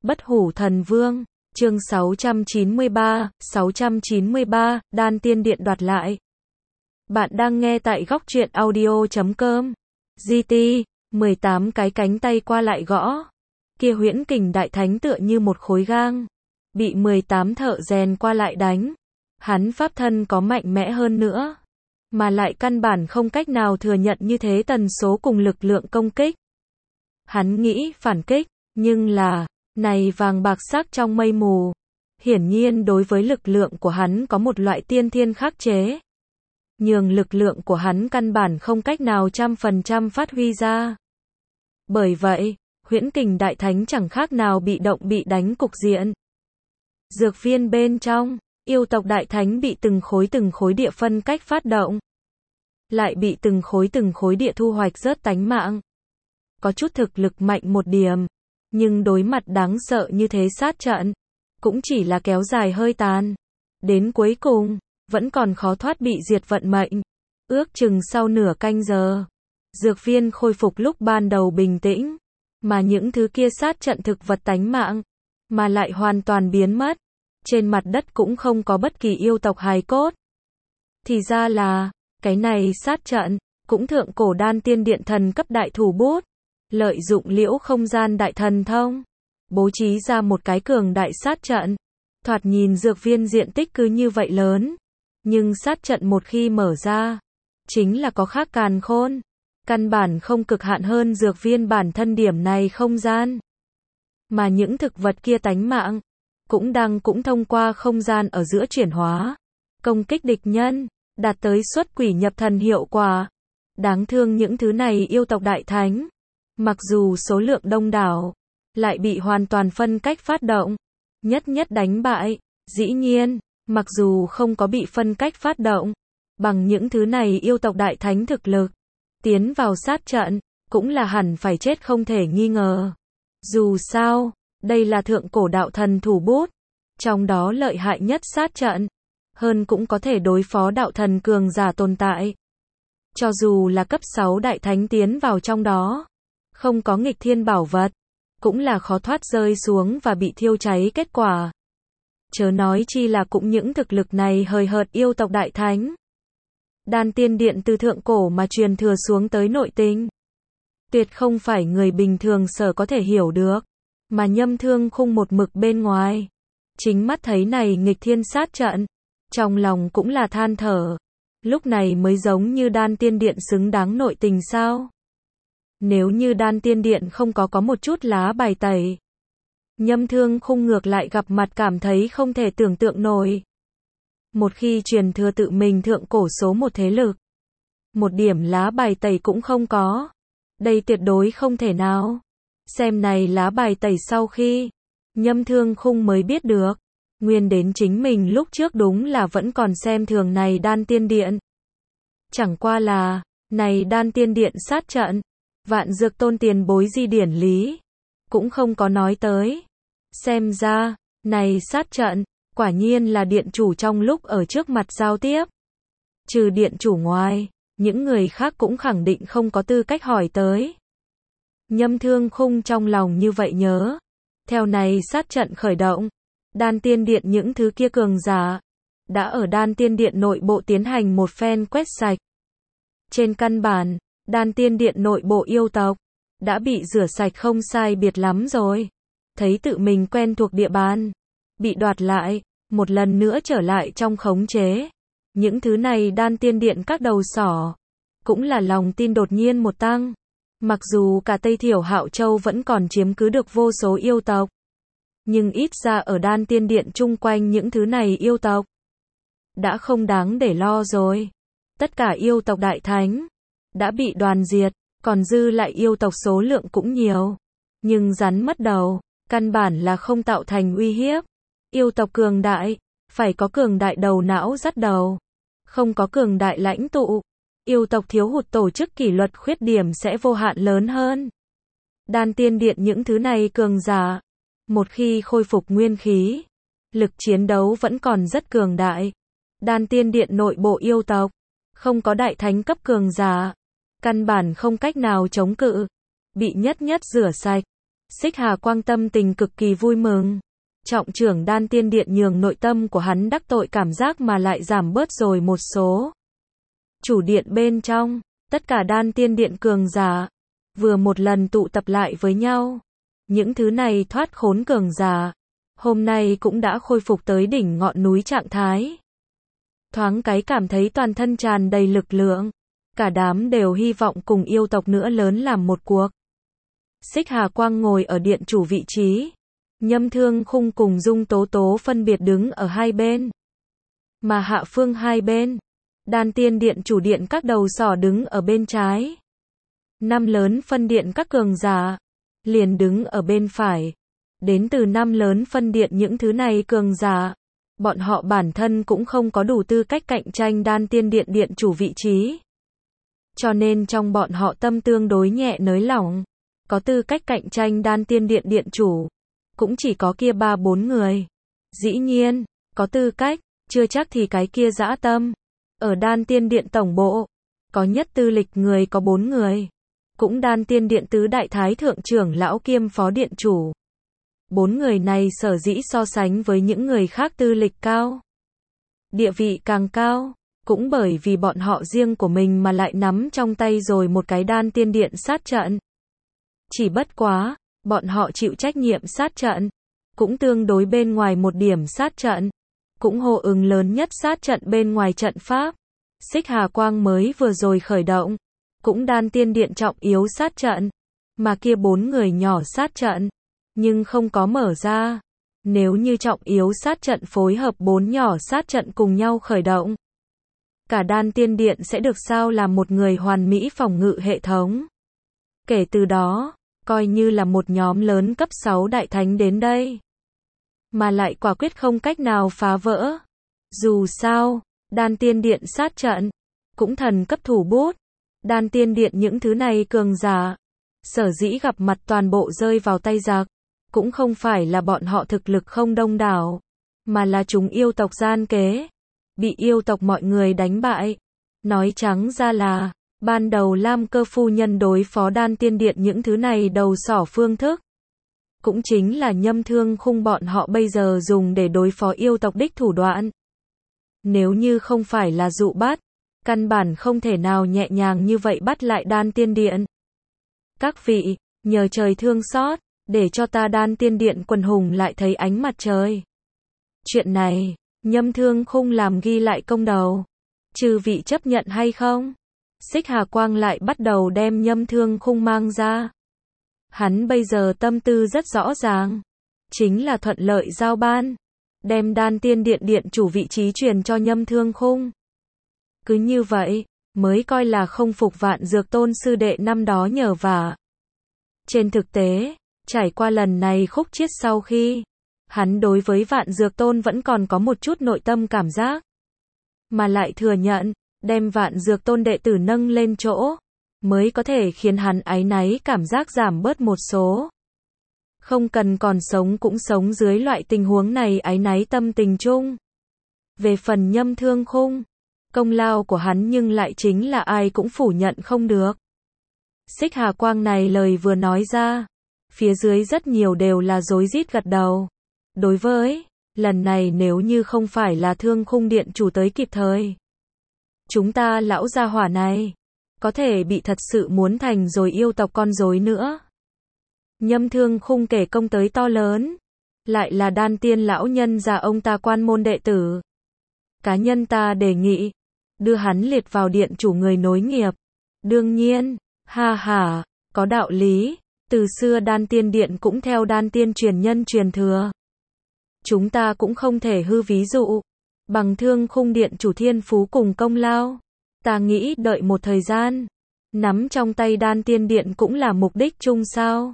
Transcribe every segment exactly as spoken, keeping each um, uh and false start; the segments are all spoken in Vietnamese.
Bất hủ thần vương, chương sáu trăm chín mươi ba, sáu trăm chín mươi ba, đan tiên điện đoạt lại. Bạn đang nghe tại góc truyện audio chấm com. giê tê, mười tám cái cánh tay qua lại gõ. Kia huyễn kình đại thánh tựa như một khối gang. Bị mười tám thợ rèn qua lại đánh. Hắn pháp thân có mạnh mẽ hơn nữa. Mà lại căn bản không cách nào thừa nhận như thế tần số cùng lực lượng công kích. Hắn nghĩ phản kích, nhưng là, này vàng bạc sắc trong mây mù. Hiển nhiên đối với lực lượng của hắn có một loại tiên thiên khắc chế. Nhường lực lượng của hắn căn bản không cách nào trăm phần trăm phát huy ra. Bởi vậy, huyễn kình đại thánh chẳng khác nào bị động bị đánh cục diện. Dược viên bên trong, yêu tộc đại thánh bị từng khối từng khối địa phân cách phát động. Lại bị từng khối từng khối địa thu hoạch rớt tánh mạng. Có chút thực lực mạnh một điểm. Nhưng đối mặt đáng sợ như thế sát trận, cũng chỉ là kéo dài hơi tàn. Đến cuối cùng, vẫn còn khó thoát bị diệt vận mệnh. Ước chừng sau nửa canh giờ, dược viên khôi phục lúc ban đầu bình tĩnh. Mà những thứ kia sát trận thực vật tánh mạng, mà lại hoàn toàn biến mất. Trên mặt đất cũng không có bất kỳ yêu tộc hài cốt. Thì ra là, cái này sát trận, cũng thượng cổ đan tiên điện thần cấp đại thủ bút. Lợi dụng liễu không gian đại thần thông, bố trí ra một cái cường đại sát trận. Thoạt nhìn dược viên diện tích cứ như vậy lớn. Nhưng sát trận một khi mở ra, chính là có khác càn khôn. Căn bản không cực hạn hơn dược viên bản thân điểm này không gian. Mà những thực vật kia tánh mạng, cũng đang cũng thông qua không gian ở giữa chuyển hóa. Công kích địch nhân, đạt tới xuất quỷ nhập thần hiệu quả. Đáng thương những thứ này yêu tộc đại thánh. Mặc dù số lượng đông đảo, lại bị hoàn toàn phân cách phát động, nhất nhất đánh bại. Dĩ nhiên, mặc dù không có bị phân cách phát động, bằng những thứ này yêu tộc đại thánh thực lực, tiến vào sát trận, cũng là hẳn phải chết không thể nghi ngờ. Dù sao, đây là thượng cổ đạo thần thủ bút, trong đó lợi hại nhất sát trận, hơn cũng có thể đối phó đạo thần cường giả tồn tại. Cho dù là cấp sáu đại thánh tiến vào trong đó, không có nghịch thiên bảo vật, cũng là khó thoát rơi xuống và bị thiêu cháy kết quả. Chớ nói chi là cũng những thực lực này hời hợt yêu tộc đại thánh. Đan tiên điện từ thượng cổ mà truyền thừa xuống tới nội tình. Tuyệt không phải người bình thường sở có thể hiểu được, mà Nhâm Thương Khung một mực bên ngoài. Chính mắt thấy này nghịch thiên sát trận, trong lòng cũng là than thở. Lúc này mới giống như đan tiên điện xứng đáng nội tình sao? Nếu như đan tiên điện không có có một chút lá bài tẩy, Nhâm Thương Khung ngược lại gặp mặt cảm thấy không thể tưởng tượng nổi. Một khi truyền thừa tự mình thượng cổ số một thế lực, một điểm lá bài tẩy cũng không có. Đây tuyệt đối không thể nào. Xem này lá bài tẩy sau khi, Nhâm Thương Khung mới biết được. Nguyên đến chính mình lúc trước đúng là vẫn còn xem thường này đan tiên điện. Chẳng qua là, này đan tiên điện sát trận. Vạn Dược Tôn tiền bối di điển lý, cũng không có nói tới. Xem ra, này sát trận, quả nhiên là điện chủ trong lúc ở trước mặt giao tiếp. Trừ điện chủ ngoài, những người khác cũng khẳng định không có tư cách hỏi tới. Nhâm Thương Khung trong lòng như vậy nhớ. Theo này sát trận khởi động, đan tiên điện những thứ kia cường giả, đã ở đan tiên điện nội bộ tiến hành một phen quét sạch. Trên căn bản, đan tiên điện nội bộ yêu tộc, đã bị rửa sạch không sai biệt lắm rồi. Thấy tự mình quen thuộc địa bàn, bị đoạt lại, một lần nữa trở lại trong khống chế. Những thứ này đan tiên điện các đầu sỏ, cũng là lòng tin đột nhiên một tăng. Mặc dù cả Tây Thiểu Hạo Châu vẫn còn chiếm cứ được vô số yêu tộc, nhưng ít ra ở đan tiên điện chung quanh những thứ này yêu tộc, đã không đáng để lo rồi. Tất cả yêu tộc đại thánh đã bị đoàn diệt, còn dư lại yêu tộc số lượng cũng nhiều. Nhưng rắn mất đầu, căn bản là không tạo thành uy hiếp. Yêu tộc cường đại, phải có cường đại đầu não dắt đầu. Không có cường đại lãnh tụ, yêu tộc thiếu hụt tổ chức kỷ luật khuyết điểm sẽ vô hạn lớn hơn. Đan tiên điện những thứ này cường giả, một khi khôi phục nguyên khí, lực chiến đấu vẫn còn rất cường đại. Đan tiên điện nội bộ yêu tộc, không có đại thánh cấp cường giả, căn bản không cách nào chống cự, bị nhất nhất rửa sạch. Xích Hà Quang tâm tình cực kỳ vui mừng. Trọng trưởng đan tiên điện nhường nội tâm của hắn đắc tội cảm giác mà lại giảm bớt rồi một số. Chủ điện bên trong, tất cả đan tiên điện cường giả, vừa một lần tụ tập lại với nhau. Những thứ này thoát khốn cường giả, hôm nay cũng đã khôi phục tới đỉnh ngọn núi trạng thái. Thoáng cái cảm thấy toàn thân tràn đầy lực lượng. Cả đám đều hy vọng cùng yêu tộc nữa lớn làm một cuộc. Xích Hà Quang ngồi ở điện chủ vị trí. Nhâm Thương Khung cùng Dung Tố Tố phân biệt đứng ở hai bên. Mà hạ phương hai bên, đan tiên điện chủ điện các đầu sỏ đứng ở bên trái. Năm lớn phân điện các cường giả, liền đứng ở bên phải. Đến từ năm lớn phân điện những thứ này cường giả, bọn họ bản thân cũng không có đủ tư cách cạnh tranh đan tiên điện điện chủ vị trí. Cho nên trong bọn họ tâm tương đối nhẹ nới lỏng, có tư cách cạnh tranh đan tiên điện điện chủ, cũng chỉ có kia ba bốn người. Dĩ nhiên, có tư cách, chưa chắc thì cái kia dã tâm. Ở đan tiên điện tổng bộ, có nhất tư lịch người có bốn người. Cũng đan tiên điện tứ đại thái thượng trưởng lão kiêm phó điện chủ. Bốn người này sở dĩ so sánh với những người khác tư lịch cao, địa vị càng cao, cũng bởi vì bọn họ riêng của mình mà lại nắm trong tay rồi một cái đan tiên điện sát trận. Chỉ bất quá, bọn họ chịu trách nhiệm sát trận, cũng tương đối bên ngoài một điểm sát trận, cũng hô ứng lớn nhất sát trận bên ngoài trận pháp. Xích Hà Quang mới vừa rồi khởi động, cũng đan tiên điện trọng yếu sát trận, mà kia bốn người nhỏ sát trận, nhưng không có mở ra. Nếu như trọng yếu sát trận phối hợp bốn nhỏ sát trận cùng nhau khởi động, cả đan tiên điện sẽ được sao làm một người hoàn mỹ phòng ngự hệ thống. Kể từ đó, coi như là một nhóm lớn cấp sáu đại thánh đến đây, mà lại quả quyết không cách nào phá vỡ. Dù sao, đan tiên điện sát trận, cũng thần cấp thủ bút. Đan tiên điện những thứ này cường giả, sở dĩ gặp mặt toàn bộ rơi vào tay giặc, cũng không phải là bọn họ thực lực không đông đảo, mà là chúng yêu tộc gian kế, bị yêu tộc mọi người đánh bại. Nói trắng ra là, ban đầu Lam Cơ phu nhân đối phó đan tiên điện những thứ này đầu sỏ phương thức, cũng chính là Nhâm Thương Khung bọn họ bây giờ dùng để đối phó yêu tộc đích thủ đoạn. Nếu như không phải là dụ bắt, căn bản không thể nào nhẹ nhàng như vậy bắt lại đan tiên điện. Các vị, nhờ trời thương xót, để cho ta đan tiên điện quần hùng lại thấy ánh mặt trời. Chuyện này, Nhâm Thương Khung làm ghi lại công đầu. Chư vị chấp nhận hay không? Xích Hà Quang lại bắt đầu đem Nhâm Thương Khung mang ra. Hắn bây giờ tâm tư rất rõ ràng, chính là thuận lợi giao ban, đem đan tiên điện điện chủ vị trí truyền cho Nhâm Thương Khung. Cứ như vậy, mới coi là không phục Vạn Dược Tôn sư đệ năm đó nhờ vả. Trên thực tế, trải qua lần này khúc chiết sau khi, hắn đối với Vạn Dược Tôn vẫn còn có một chút nội tâm cảm giác, mà lại thừa nhận, đem Vạn Dược Tôn đệ tử nâng lên chỗ, mới có thể khiến hắn áy náy cảm giác giảm bớt một số. Không cần còn sống cũng sống dưới loại tình huống này áy náy tâm tình chung. Về phần Nhâm Thương Khung, công lao của hắn nhưng lại chính là ai cũng phủ nhận không được. Xích Hà Quang này lời vừa nói ra, phía dưới rất nhiều đều là rối rít gật đầu. Đối với, lần này nếu như không phải là Thương Khung điện chủ tới kịp thời, chúng ta lão gia hỏa này, có thể bị thật sự muốn thành rồi yêu tộc con rối nữa. Nhâm Thương Khung kể công tới to lớn, lại là đan tiên lão nhân già ông ta quan môn đệ tử. Cá nhân ta đề nghị, đưa hắn liệt vào điện chủ người nối nghiệp. Đương nhiên, ha ha, có đạo lý, từ xưa đan tiên điện cũng theo đan tiên truyền nhân truyền thừa. Chúng ta cũng không thể hư ví dụ, bằng Thương Khung điện chủ thiên phú cùng công lao. Ta nghĩ đợi một thời gian, nắm trong tay đan tiên điện cũng là mục đích chung sao.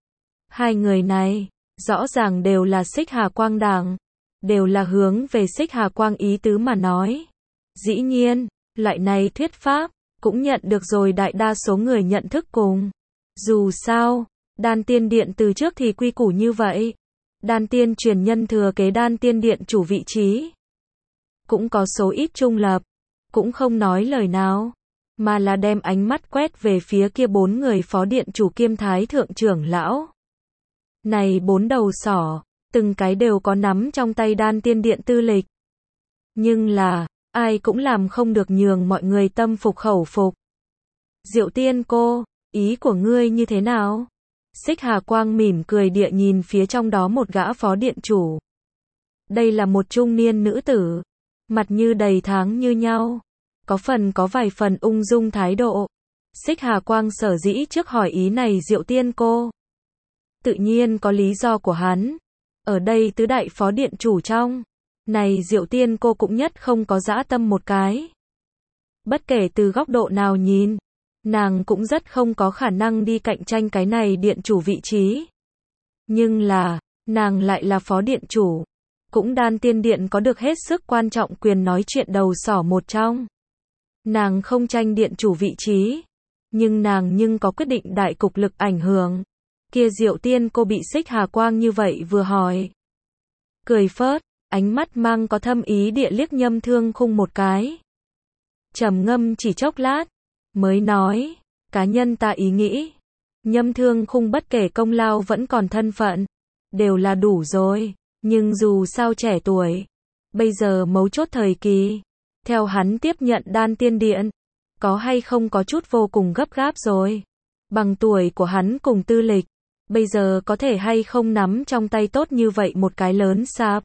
Hai người này, rõ ràng đều là Xích Hà Quang đảng, đều là hướng về Xích Hà Quang ý tứ mà nói. Dĩ nhiên, loại này thuyết pháp, cũng nhận được rồi đại đa số người nhận thức cùng. Dù sao, đan tiên điện từ trước thì quy củ như vậy. Đan tiên truyền nhân thừa kế đan tiên điện chủ vị trí. Cũng có số ít trung lập, cũng không nói lời nào, mà là đem ánh mắt quét về phía kia bốn người phó điện chủ kiêm thái thượng trưởng lão. Này bốn đầu sỏ, từng cái đều có nắm trong tay đan tiên điện tư lịch. Nhưng là, ai cũng làm không được nhường mọi người tâm phục khẩu phục. Diệu Tiên cô, ý của ngươi như thế nào? Xích Hà Quang mỉm cười địa nhìn phía trong đó một gã phó điện chủ. Đây là một trung niên nữ tử, mặt như đầy tháng như nhau, có phần có vài phần ung dung thái độ. Xích Hà Quang sở dĩ trước hỏi ý này Diệu Tiên cô. Tự nhiên có lý do của hắn. Ở đây tứ đại phó điện chủ trong, này Diệu Tiên cô cũng nhất không có dã tâm một cái. Bất kể từ góc độ nào nhìn, nàng cũng rất không có khả năng đi cạnh tranh cái này điện chủ vị trí. Nhưng là, nàng lại là phó điện chủ, cũng đan tiên điện có được hết sức quan trọng quyền nói chuyện đầu sỏ một trong. Nàng không tranh điện chủ vị trí, nhưng nàng nhưng có quyết định đại cục lực ảnh hưởng. Kia Diệu Tiên cô bị Xích Hà Quang như vậy vừa hỏi. Cười phớt, ánh mắt mang có thâm ý địa liếc Nhâm Thương Khung một cái. Trầm ngâm chỉ chốc lát, mới nói, cá nhân ta ý nghĩ, Nhâm Thương Khung bất kể công lao vẫn còn thân phận, đều là đủ rồi, nhưng dù sao trẻ tuổi, bây giờ mấu chốt thời kỳ, theo hắn tiếp nhận đan tiên điện, có hay không có chút vô cùng gấp gáp rồi. Bằng tuổi của hắn cùng tư lịch, bây giờ có thể hay không nắm trong tay tốt như vậy một cái lớn sạp.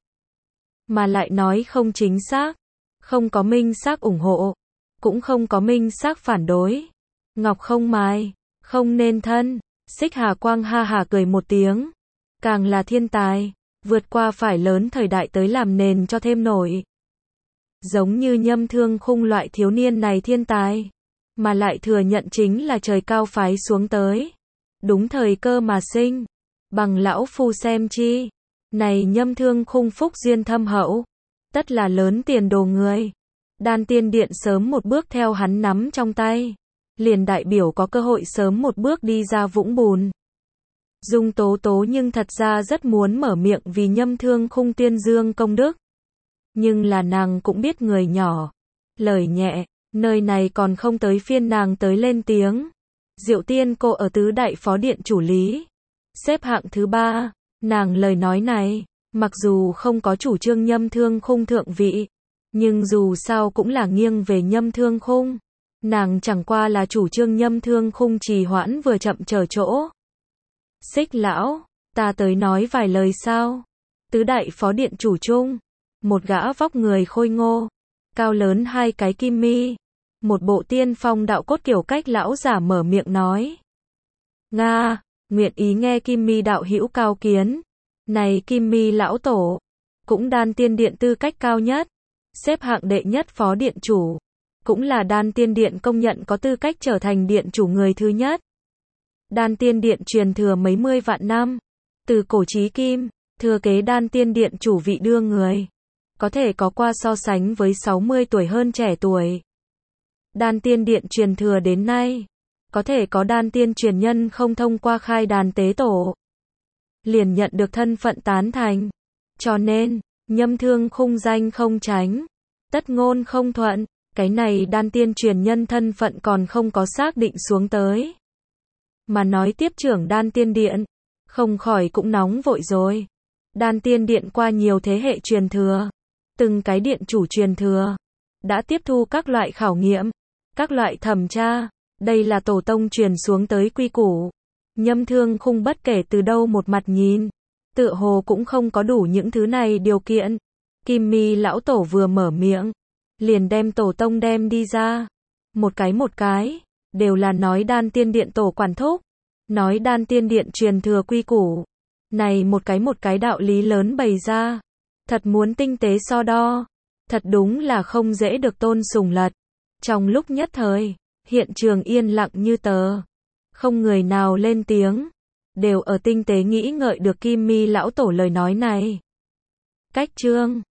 Mà lại nói không chính xác, không có minh xác ủng hộ, cũng không có minh xác phản đối. Ngọc không mài, không nên thân. Xích Hà Quang ha hà cười một tiếng. Càng là thiên tài, vượt qua phải lớn thời đại tới làm nền cho thêm nổi. Giống như Nhâm Thương Khung loại thiếu niên này thiên tài, mà lại thừa nhận chính là trời cao phái xuống tới. Đúng thời cơ mà sinh, bằng lão phu xem chi. Này Nhâm Thương Khung phúc duyên thâm hậu, tất là lớn tiền đồ người. Đan tiên điện sớm một bước theo hắn nắm trong tay, liền đại biểu có cơ hội sớm một bước đi ra vũng bùn. Dung Tố Tố nhưng thật ra rất muốn mở miệng vì Nhâm Thương Khung tuyên dương công đức. Nhưng là nàng cũng biết người nhỏ, lời nhẹ, nơi này còn không tới phiên nàng tới lên tiếng. Diệu Tiên cô ở tứ đại phó điện chủ lý, xếp hạng thứ ba, nàng lời nói này, mặc dù không có chủ trương Nhâm Thương Khung thượng vị, nhưng dù sao cũng là nghiêng về Nhâm Thương Khung. Nàng chẳng qua là chủ trương Nhâm Thương Khung trì hoãn vừa chậm chờ chỗ. Xích lão, ta tới nói vài lời sao? Tứ đại phó điện chủ chung, một gã vóc người khôi ngô, cao lớn hai cái kim mi, một bộ tiên phong đạo cốt kiểu cách lão giả mở miệng nói. Nga, nguyện ý nghe Kim Mi đạo hữu cao kiến. Này Kim Mi lão tổ, cũng đan tiên điện tư cách cao nhất, xếp hạng đệ nhất phó điện chủ, cũng là đan tiên điện công nhận có tư cách trở thành điện chủ người thứ nhất. Đan tiên điện truyền thừa mấy mươi vạn năm, từ cổ chí kim, thừa kế đan tiên điện chủ vị đưa người, có thể có qua so sánh với sáu mươi tuổi hơn trẻ tuổi. Đan tiên điện truyền thừa đến nay, có thể có đan tiên truyền nhân không thông qua khai đàn tế tổ, liền nhận được thân phận tán thành. Cho nên, Nhâm Thương Khung danh không tránh, tất ngôn không thuận, cái này đan tiên truyền nhân thân phận còn không có xác định xuống tới. Mà nói tiếp trưởng đan tiên điện, không khỏi cũng nóng vội rồi. Đan tiên điện qua nhiều thế hệ truyền thừa, từng cái điện chủ truyền thừa, đã tiếp thu các loại khảo nghiệm, các loại thẩm tra, đây là tổ tông truyền xuống tới quy củ. Nhâm Thương Khung bất kể từ đâu một mặt nhìn, tựa hồ cũng không có đủ những thứ này điều kiện. Kim Mi lão tổ vừa mở miệng, liền đem tổ tông đem đi ra. Một cái một cái, đều là nói đan tiên điện tổ quản thúc, nói đan tiên điện truyền thừa quy củ. Này một cái một cái đạo lý lớn bày ra, thật muốn tinh tế so đo, thật đúng là không dễ được tôn sùng lật. Trong lúc nhất thời, hiện trường yên lặng như tờ, không người nào lên tiếng, đều ở tinh tế nghĩ ngợi được Kim Mi lão tổ lời nói này. Cách chương